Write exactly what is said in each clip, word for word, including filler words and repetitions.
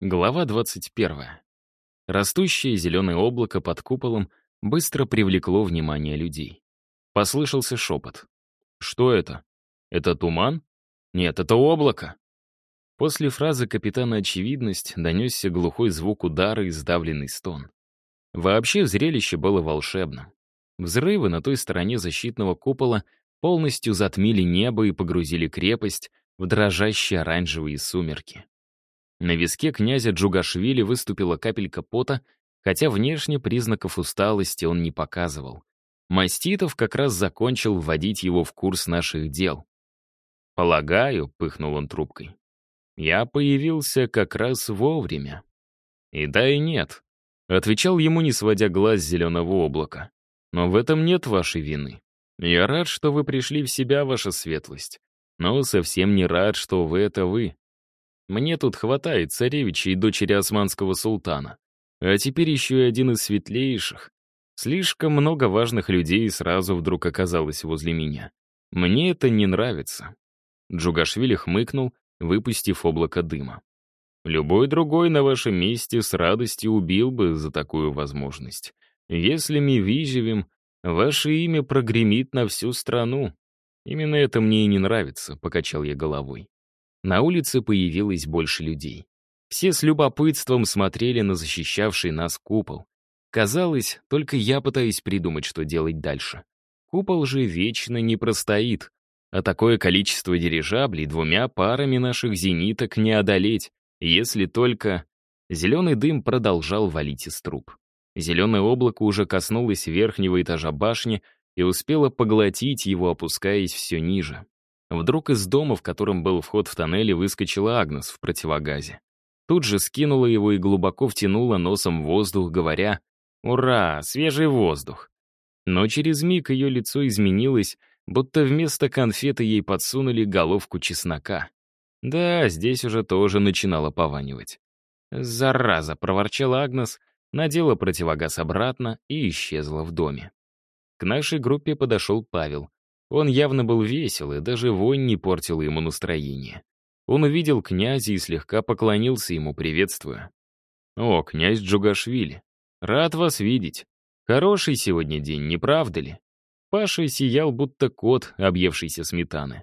Глава двадцать первая. Растущее зеленое облако под куполом быстро привлекло внимание людей. Послышался шепот. «Что это? Это туман? Нет, это облако!» После фразы капитана «Очевидность» донесся глухой звук удара и сдавленный стон. Вообще зрелище было волшебным. Взрывы на той стороне защитного купола полностью затмили небо и погрузили крепость в дрожащие оранжевые сумерки. На виске князя Джугашвили выступила капелька пота, хотя внешне признаков усталости он не показывал. Маститов как раз закончил вводить его в курс наших дел. «Полагаю», — пыхнул он трубкой, — «я появился как раз вовремя». «И да, и нет», — отвечал ему, не сводя глаз с зеленого облака. «Но в этом нет вашей вины. Я рад, что вы пришли в себя, ваша светлость, но совсем не рад, что вы — это вы. Мне тут хватает царевича и дочери османского султана. А теперь еще и один из светлейших. Слишком много важных людей сразу вдруг оказалось возле меня. Мне это не нравится». Джугашвили хмыкнул, выпустив облако дыма. «Любой другой на вашем месте с радостью убил бы за такую возможность. Если мы выживем, ваше имя прогремит на всю страну. Именно это мне и не нравится», — покачал я головой. На улице появилось больше людей. Все с любопытством смотрели на защищавший нас купол. Казалось, только я пытаюсь придумать, что делать дальше. Купол же вечно не простоит, а такое количество дирижаблей двумя парами наших зениток не одолеть, если только... Зеленый дым продолжал валить из труб. Зеленое облако уже коснулось верхнего этажа башни и успело поглотить его, опускаясь все ниже. Вдруг из дома, в котором был вход в тоннеле, выскочила Агнес в противогазе. Тут же скинула его и глубоко втянула носом воздух, говоря: «Ура, свежий воздух!» Но через миг ее лицо изменилось, будто вместо конфеты ей подсунули головку чеснока. Да, здесь уже тоже начинало пованивать. «Зараза!» — проворчала Агнес, надела противогаз обратно и исчезла в доме. К нашей группе подошел Павел. Он явно был весел, и даже вонь не портила ему настроение. Он увидел князя и слегка поклонился ему, приветствуя. «О, князь Джугашвили, рад вас видеть. Хороший сегодня день, не правда ли?» Паша сиял, будто кот, объевшийся сметаны.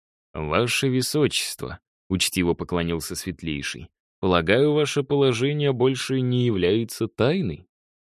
«Ваше высочество», — учтиво поклонился светлейший, «полагаю, ваше положение больше не является тайной?»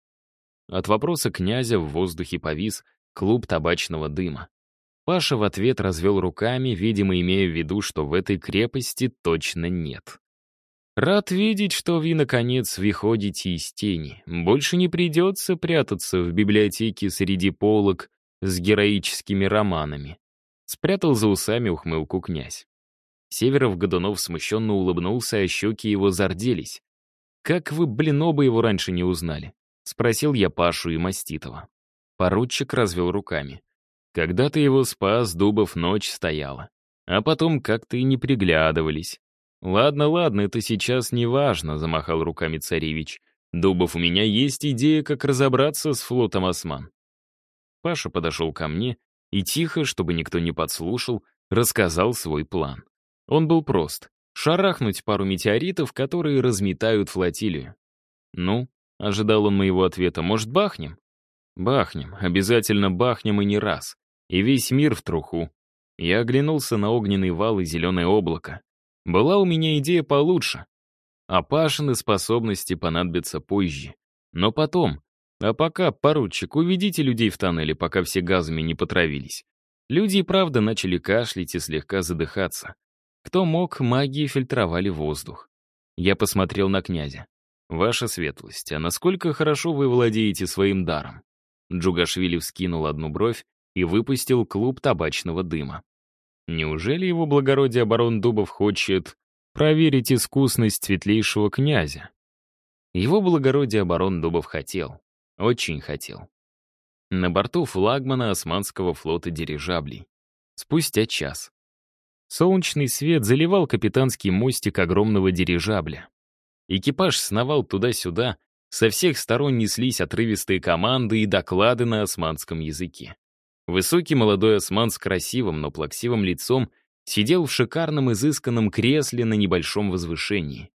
От вопроса князя в воздухе повис клуб табачного дыма. Паша в ответ развел руками, видимо, имея в виду, что в этой крепости точно нет. «Рад видеть, что вы, наконец, выходите из тени. Больше не придется прятаться в библиотеке среди полок с героическими романами», — спрятал за усами ухмылку князь. Северов-Годунов смущенно улыбнулся, а щеки его зарделись. «Как вы, блин, оба его раньше не узнали?» — спросил я Пашу и Маститова. Поручик развел руками. «Когда ты его спас, Дубов ночь стояла. А потом как-то и не приглядывались». «Ладно, ладно, это сейчас не важно», — замахал руками царевич. «Дубов, у меня есть идея, как разобраться с флотом осман». Паша подошел ко мне и тихо, чтобы никто не подслушал, рассказал свой план. Он был прост — шарахнуть пару метеоритов, которые разметают флотилию. «Ну», — ожидал он моего ответа, — «может, бахнем?» «Бахнем, обязательно бахнем и не раз. И весь мир в труху». Я оглянулся на огненный вал и зеленое облако. Была у меня идея получше. А Пашины способности понадобятся позже. Но потом. А пока, поручик, уведите людей в тоннеле, пока все газами не потравились. Люди и правда начали кашлять и слегка задыхаться. Кто мог, магии фильтровали воздух. Я посмотрел на князя. «Ваша светлость, а насколько хорошо вы владеете своим даром?» Джугашвили вскинул одну бровь и выпустил клуб табачного дыма. Неужели его благородие барон Дубов хочет проверить искусность светлейшего князя? Его благородие барон Дубов хотел, очень хотел. На борту флагмана османского флота дирижаблей. Спустя час. Солнечный свет заливал капитанский мостик огромного дирижабля. Экипаж сновал туда-сюда, со всех сторон неслись отрывистые команды и доклады на османском языке. Высокий молодой осман с красивым, но плаксивым лицом сидел в шикарном изысканном кресле на небольшом возвышении.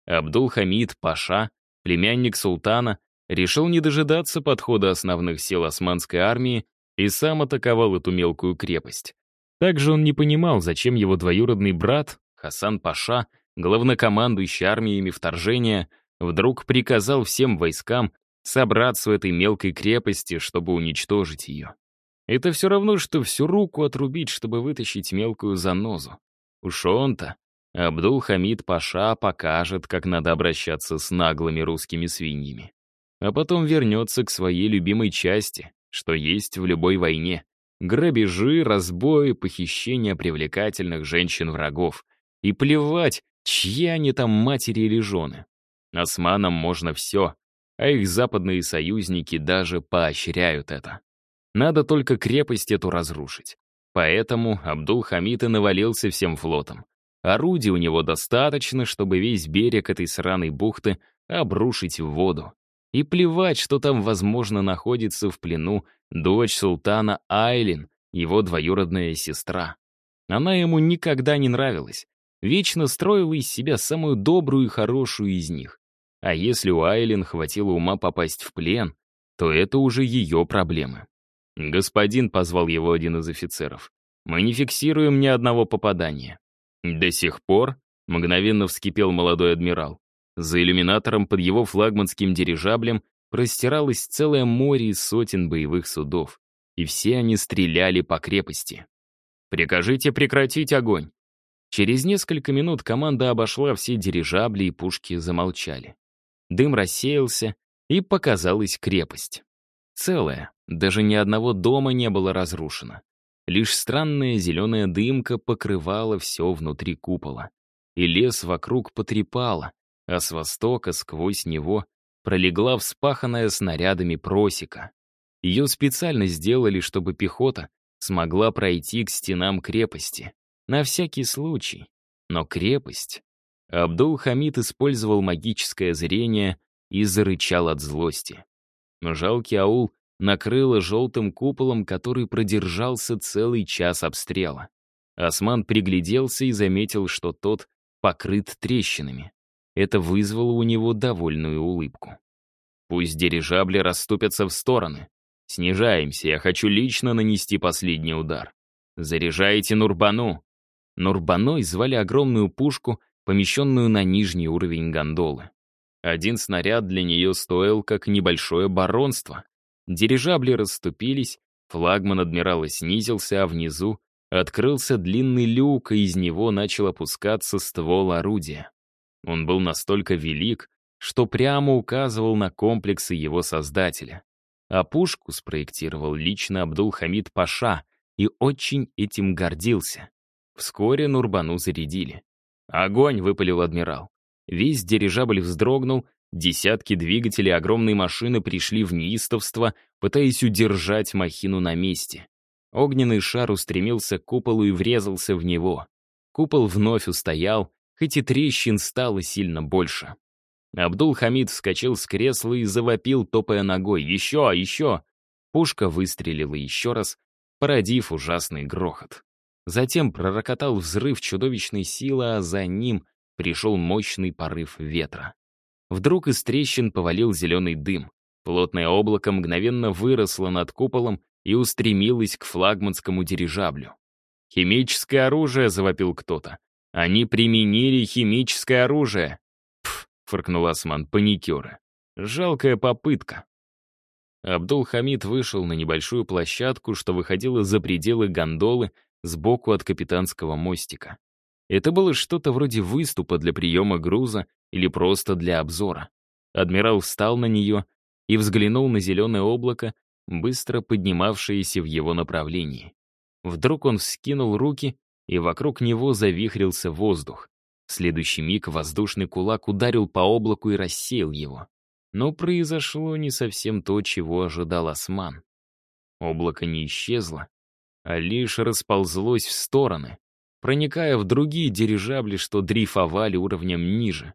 Абдул-Хамид Паша, племянник султана, решил не дожидаться подхода основных сил османской армии и сам атаковал эту мелкую крепость. Также он не понимал, зачем его двоюродный брат, Хасан Паша, главнокомандующий армиями вторжения, вдруг приказал всем войскам собраться в этой мелкой крепости, чтобы уничтожить ее. Это все равно, что всю руку отрубить, чтобы вытащить мелкую занозу. Уж он-то, Абдул-Хамид Паша, покажет, как надо обращаться с наглыми русскими свиньями. А потом вернется к своей любимой части, что есть в любой войне. Грабежи, разбои, похищения привлекательных женщин-врагов. И плевать, чьи они там матери или жены. Османам можно все, а их западные союзники даже поощряют это. Надо только крепость эту разрушить. Поэтому Абдул-Хамид и навалился всем флотом. Орудий у него достаточно, чтобы весь берег этой сраной бухты обрушить в воду. И плевать, что там, возможно, находится в плену дочь султана Айлин, его двоюродная сестра. Она ему никогда не нравилась. Вечно строила из себя самую добрую и хорошую из них. А если у Айлин хватило ума попасть в плен, то это уже ее проблемы. «Господин», — позвал его один из офицеров, — «мы не фиксируем ни одного попадания». «До сих пор?» — мгновенно вскипел молодой адмирал. За иллюминатором под его флагманским дирижаблем простиралось целое море из сотен боевых судов, и все они стреляли по крепости. «Прикажите прекратить огонь!» Через несколько минут команда обошла все дирижабли, и пушки замолчали. Дым рассеялся, и показалась крепость. Целая, даже ни одного дома не было разрушено. Лишь странная зеленая дымка покрывала все внутри купола. И лес вокруг потрепало, а с востока сквозь него пролегла вспаханная снарядами просека. Ее специально сделали, чтобы пехота смогла пройти к стенам крепости. На всякий случай. Но крепость... Абдул-Хамид использовал магическое зрение и зарычал от злости. Но жалкий аул накрыло желтым куполом, который продержался целый час обстрела. Осман пригляделся и заметил, что тот покрыт трещинами. Это вызвало у него довольную улыбку. «Пусть дирижабли расступятся в стороны. Снижаемся, я хочу лично нанести последний удар. Заряжайте Нурбану». Нурбаной звали огромную пушку, помещенную на нижний уровень гондолы. Один снаряд для нее стоил как небольшое баронство. Дирижабли расступились, флагман адмирала снизился, а внизу открылся длинный люк, и из него начал опускаться ствол орудия. Он был настолько велик, что прямо указывал на комплексы его создателя. А пушку спроектировал лично Абдул-Хамид Паша и очень этим гордился. Вскоре Нурбану зарядили. «Огонь!» — выпалил адмирал. Весь дирижабль вздрогнул, десятки двигателей огромной машины пришли в неистовство, пытаясь удержать махину на месте. Огненный шар устремился к куполу и врезался в него. Купол вновь устоял, хоть и трещин стало сильно больше. Абдул-Хамид вскочил с кресла и завопил, топая ногой. «Еще! Еще!» Пушка выстрелила еще раз, породив ужасный грохот. Затем пророкотал взрыв чудовищной силы, а за ним пришел мощный порыв ветра. Вдруг из трещин повалил зеленый дым. Плотное облако мгновенно выросло над куполом и устремилось к флагманскому дирижаблю. «Химическое оружие!» — завопил кто-то. «Они применили химическое оружие!» «Пф!» — фыркнул Осман, — «паникеры. Жалкая попытка». Абдул-Хамид вышел на небольшую площадку, что выходило за пределы гондолы сбоку от капитанского мостика. Это было что-то вроде выступа для приема груза или просто для обзора. Адмирал встал на нее и взглянул на зеленое облако, быстро поднимавшееся в его направлении. Вдруг он вскинул руки, и вокруг него завихрился воздух. В следующий миг воздушный кулак ударил по облаку и рассеял его. Но произошло не совсем то, чего ожидал Осман. Облако не исчезло, а лишь расползлось в стороны, проникая в другие дирижабли, что дрейфовали уровнем ниже.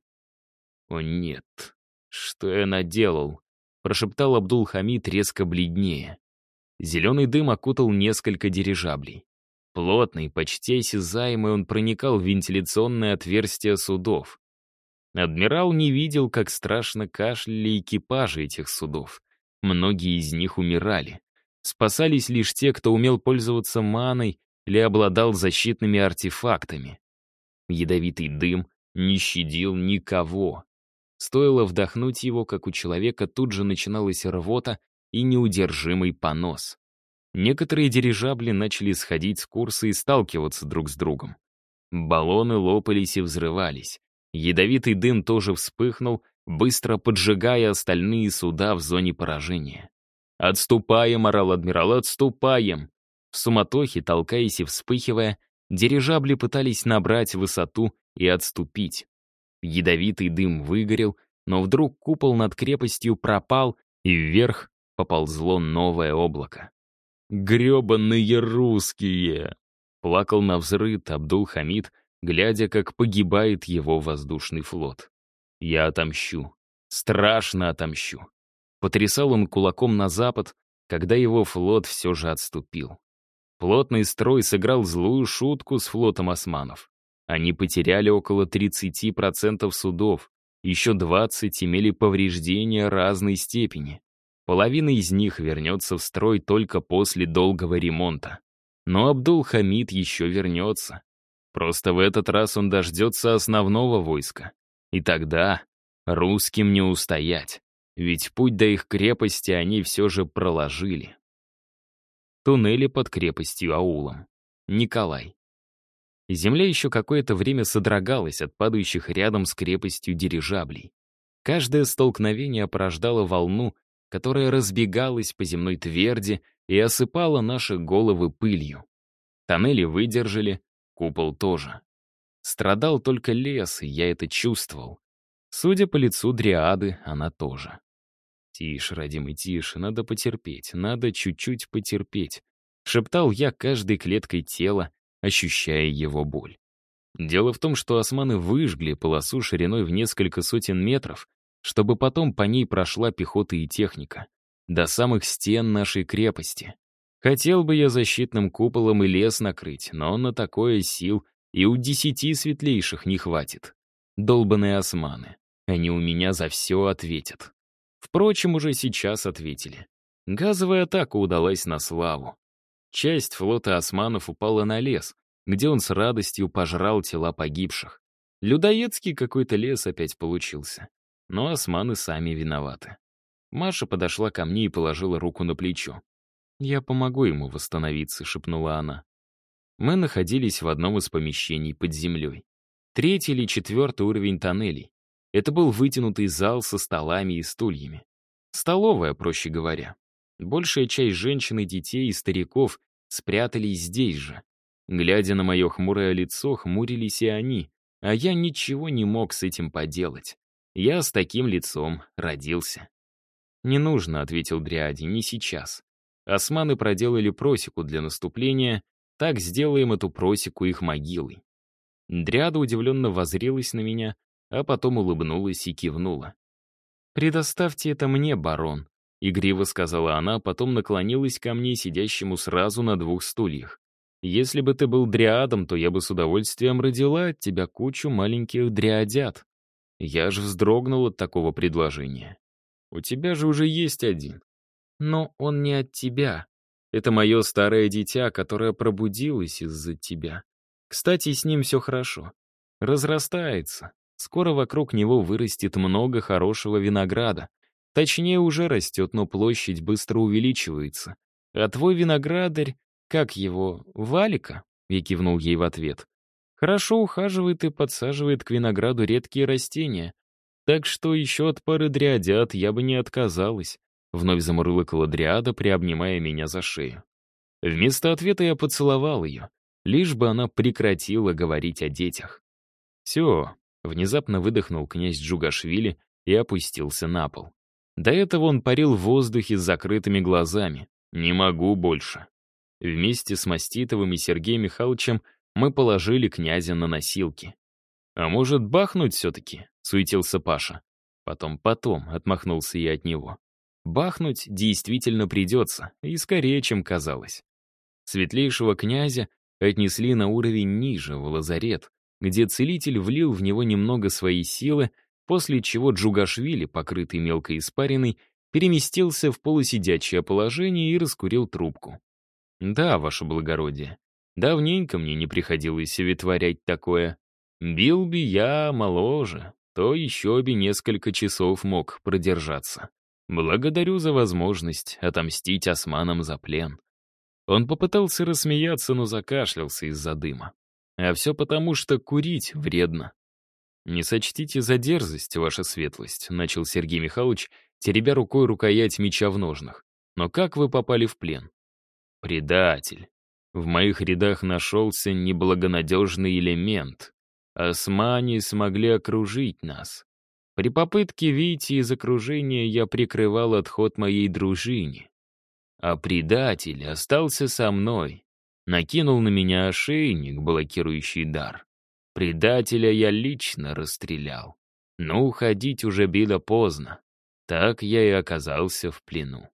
«О нет, что я наделал?» — прошептал Абдул-Хамид резко бледнее. Зеленый дым окутал несколько дирижаблей. Плотный, почти осязаемый, он проникал в вентиляционное отверстие судов. Адмирал не видел, как страшно кашляли экипажи этих судов. Многие из них умирали. Спасались лишь те, кто умел пользоваться маной или обладал защитными артефактами. Ядовитый дым не щадил никого. Стоило вдохнуть его, как у человека тут же начиналась рвота и неудержимый понос. Некоторые дирижабли начали сходить с курса и сталкиваться друг с другом. Баллоны лопались и взрывались. Ядовитый дым тоже вспыхнул, быстро поджигая остальные суда в зоне поражения. «Отступаем!» — орал адмирал, «отступаем!» В суматохе, толкаясь и вспыхивая, дирижабли пытались набрать высоту и отступить. Ядовитый дым выгорел, но вдруг купол над крепостью пропал, и вверх поползло новое облако. «Гребаные русские!» — плакал навзрыд Абдул-Хамид, глядя, как погибает его воздушный флот. «Я отомщу. Страшно отомщу». Потрясал он кулаком на запад, когда его флот все же отступил. Плотный строй сыграл злую шутку с флотом османов. Они потеряли около тридцати процентов судов, еще двадцать имели повреждения разной степени. Половина из них вернется в строй только после долгого ремонта. Но Абдул-Хамид еще вернется. Просто в этот раз он дождется основного войска. И тогда русским не устоять. Ведь путь до их крепости они все же проложили. Туннели под крепостью аулом. Николай. Земля еще какое-то время содрогалась от падающих рядом с крепостью дирижаблей. Каждое столкновение порождало волну, которая разбегалась по земной тверди и осыпала наши головы пылью. Тоннели выдержали, купол тоже. Страдал только лес, и я это чувствовал. Судя по лицу дриады, она тоже. «Тише, родимый, тише, надо потерпеть, надо чуть-чуть потерпеть», — шептал я каждой клеткой тела, ощущая его боль. Дело в том, что османы выжгли полосу шириной в несколько сотен метров, чтобы потом по ней прошла пехота и техника, до самых стен нашей крепости. Хотел бы я защитным куполом и лес накрыть, но на такое сил и у десяти светлейших не хватит. Долбаные османы. Они у меня за все ответят. Впрочем, уже сейчас ответили. Газовая атака удалась на славу. Часть флота османов упала на лес, где он с радостью пожрал тела погибших. Людоедский какой-то лес опять получился. Но османы сами виноваты. Маша подошла ко мне и положила руку на плечо. «Я помогу ему восстановиться», — шепнула она. Мы находились в одном из помещений под землей. Третий или четвертый уровень тоннелей. Это был вытянутый зал со столами и стульями. Столовая, проще говоря. Большая часть женщин и детей и стариков спрятались здесь же. Глядя на мое хмурое лицо, хмурились и они, а я ничего не мог с этим поделать. Я с таким лицом родился. «Не нужно», — ответил Дриади, — «не сейчас. Османы проделали просеку для наступления, так сделаем эту просеку их могилой». Дриада удивленно воззрелась на меня, а потом улыбнулась и кивнула. «Предоставьте это мне, барон», — игриво сказала она, потом наклонилась ко мне, сидящему сразу на двух стульях. «Если бы ты был дриадом, то я бы с удовольствием родила от тебя кучу маленьких дриадят». Я же вздрогнул от такого предложения. «У тебя же уже есть один». «Но он не от тебя. Это мое старое дитя, которое пробудилось из-за тебя. Кстати, с ним все хорошо. Разрастается. Скоро вокруг него вырастет много хорошего винограда. Точнее, уже растет, но площадь быстро увеличивается. А твой виноградарь, как его, Валика?» Я кивнул ей в ответ. «Хорошо ухаживает и подсаживает к винограду редкие растения. Так что еще от пары дриадят я бы не отказалась». Вновь замурлыкала дриада, приобнимая меня за шею. Вместо ответа я поцеловал ее, лишь бы она прекратила говорить о детях. «Все», — внезапно выдохнул князь Джугашвили и опустился на пол. До этого он парил в воздухе с закрытыми глазами. «Не могу больше». Вместе с Маститовым и Сергеем Михайловичем мы положили князя на носилки. «А может, бахнуть все-таки?» — суетился Паша. «Потом, потом», — отмахнулся я от него. Бахнуть действительно придется, и скорее, чем казалось. Светлейшего князя отнесли на уровень ниже, в лазарет, где целитель влил в него немного своей силы, после чего Джугашвили, покрытый мелкой испариной, переместился в полусидячее положение и раскурил трубку. «Да, ваше благородие, давненько мне не приходилось вытворять такое. Бил бы я моложе, то еще бы несколько часов мог продержаться. Благодарю за возможность отомстить османам за плен». Он попытался рассмеяться, но закашлялся из-за дыма. А все потому, что курить вредно. «Не сочтите за дерзость, ваша светлость», — начал Сергей Михайлович, теребя рукой рукоять меча в ножнах. «Но как вы попали в плен?» «Предатель. В моих рядах нашелся неблагонадежный элемент. Османе смогли окружить нас. При попытке выйти из окружения я прикрывал отход моей дружине. А предатель остался со мной. Накинул на меня ошейник, блокирующий дар. Предателя я лично расстрелял. Но уходить уже было поздно. Так я и оказался в плену.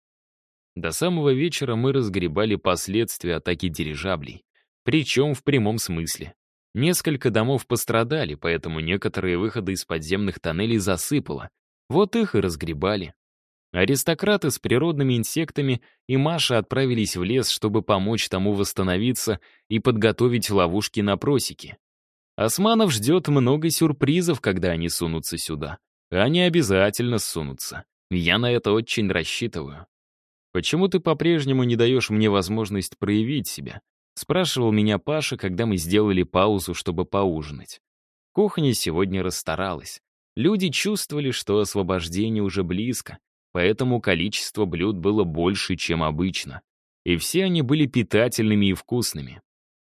До самого вечера мы разгребали последствия атаки дирижаблей. Причем в прямом смысле. Несколько домов пострадали, поэтому некоторые выходы из подземных тоннелей засыпало. Вот их и разгребали. Аристократы с природными инсектами и Маша отправились в лес, чтобы помочь тому восстановиться и подготовить ловушки на просеки. Османов ждет много сюрпризов, когда они сунутся сюда. Они обязательно сунутся. Я на это очень рассчитываю. «Почему ты по-прежнему не даешь мне возможность проявить себя?» — спрашивал меня Паша, когда мы сделали паузу, чтобы поужинать. Кухня сегодня расстаралась. Люди чувствовали, что освобождение уже близко, поэтому количество блюд было больше, чем обычно. И все они были питательными и вкусными.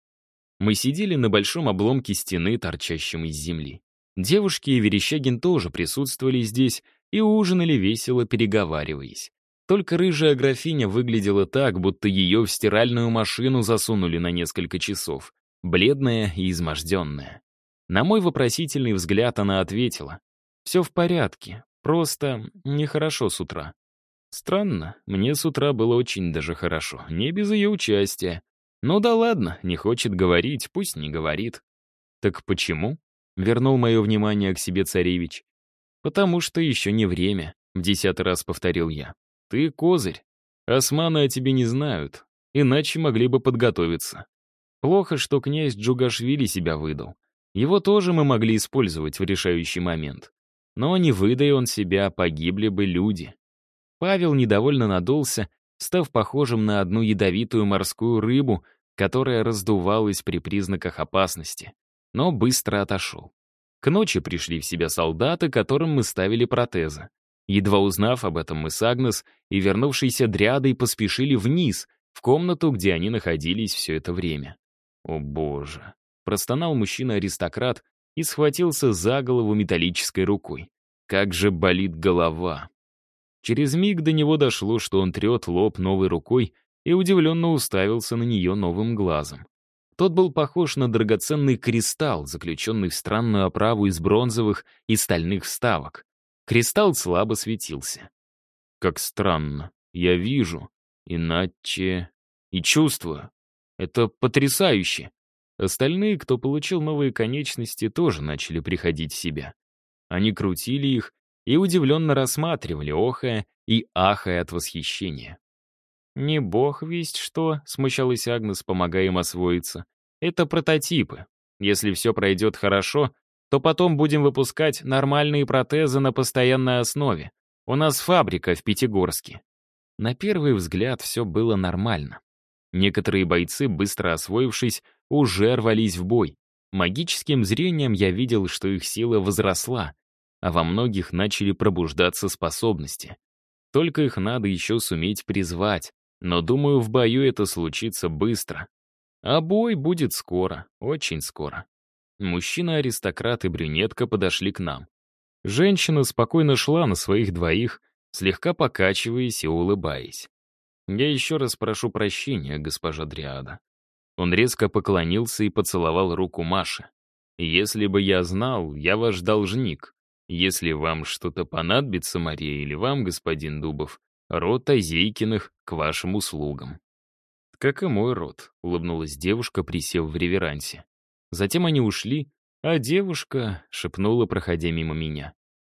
Мы сидели на большом обломке стены, торчащем из земли. Девушки и Верещагин тоже присутствовали здесь и ужинали, весело переговариваясь. Только рыжая графиня выглядела так, будто ее в стиральную машину засунули на несколько часов, бледная и изможденная. На мой вопросительный взгляд она ответила: «Все в порядке, просто нехорошо с утра». Странно, мне с утра было очень даже хорошо, не без ее участия. Ну да ладно, не хочет говорить, пусть не говорит. «Так почему?» — вернул мое внимание к себе царевич. «Потому что еще не время», — в десятый раз повторил я. «Ты козырь. Османы о тебе не знают, иначе могли бы подготовиться. Плохо, что князь Джугашвили себя выдал. Его тоже мы могли использовать в решающий момент. Но не выдай он себя, погибли бы люди». Павел недовольно надулся, став похожим на одну ядовитую морскую рыбу, которая раздувалась при признаках опасности, но быстро отошел. К ночи пришли в себя солдаты, которым мы ставили протезы. Едва узнав об этом, мы с Агнес и вернувшейся дрядой поспешили вниз, в комнату, где они находились все это время. «О боже!» — простонал мужчина-аристократ и схватился за голову металлической рукой. «Как же болит голова!» Через миг до него дошло, что он трет лоб новой рукой и удивленно уставился на нее новым глазом. Тот был похож на драгоценный кристалл, заключенный в странную оправу из бронзовых и стальных вставок. Кристалл слабо светился. «Как странно. Я вижу. Иначе... и чувствую. Это потрясающе!» Остальные, кто получил новые конечности, тоже начали приходить в себя. Они крутили их и удивленно рассматривали, охая и ахая от восхищения. «Не бог весть что», — смущалась Агнес, помогая им освоиться. «Это прототипы. Если все пройдет хорошо, то потом будем выпускать нормальные протезы на постоянной основе. У нас фабрика в Пятигорске». На первый взгляд все было нормально. Некоторые бойцы, быстро освоившись, уже рвались в бой. Магическим зрением я видел, что их сила возросла, а во многих начали пробуждаться способности. Только их надо еще суметь призвать, но, думаю, в бою это случится быстро. А бой будет скоро, очень скоро. Мужчина-аристократ и брюнетка подошли к нам. Женщина спокойно шла на своих двоих, слегка покачиваясь и улыбаясь. «Я еще раз прошу прощения, госпожа Дриада». Он резко поклонился и поцеловал руку Маши. «Если бы я знал, я ваш должник. Если вам что-то понадобится, Мария, или вам, господин Дубов, род Озейкиных к вашим услугам». «Как и мой род», — улыбнулась девушка, присев в реверансе. Затем они ушли, а девушка шепнула, проходя мимо меня: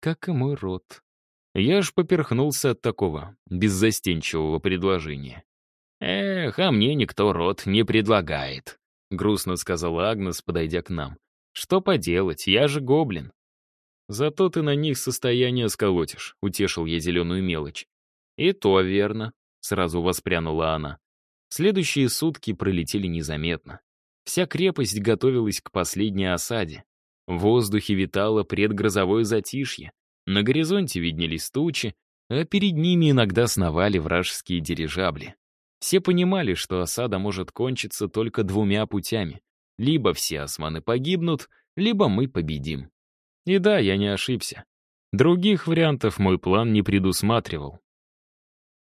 как и мой рот. Я аж поперхнулся от такого беззастенчивого предложения. «Эх, а мне никто рот не предлагает», — грустно сказала Агнес, подойдя к нам. «Что поделать, я же гоблин». «Зато ты на них состояние сколотишь», — утешил я зеленую мелочь. «И то верно», — сразу воспрянула она. Следующие сутки пролетели незаметно. Вся крепость готовилась к последней осаде. В воздухе витало предгрозовое затишье. На горизонте виднелись тучи, а перед ними иногда сновали вражеские дирижабли. Все понимали, что осада может кончиться только двумя путями. Либо все османы погибнут, либо мы победим. И да, я не ошибся. Других вариантов мой план не предусматривал.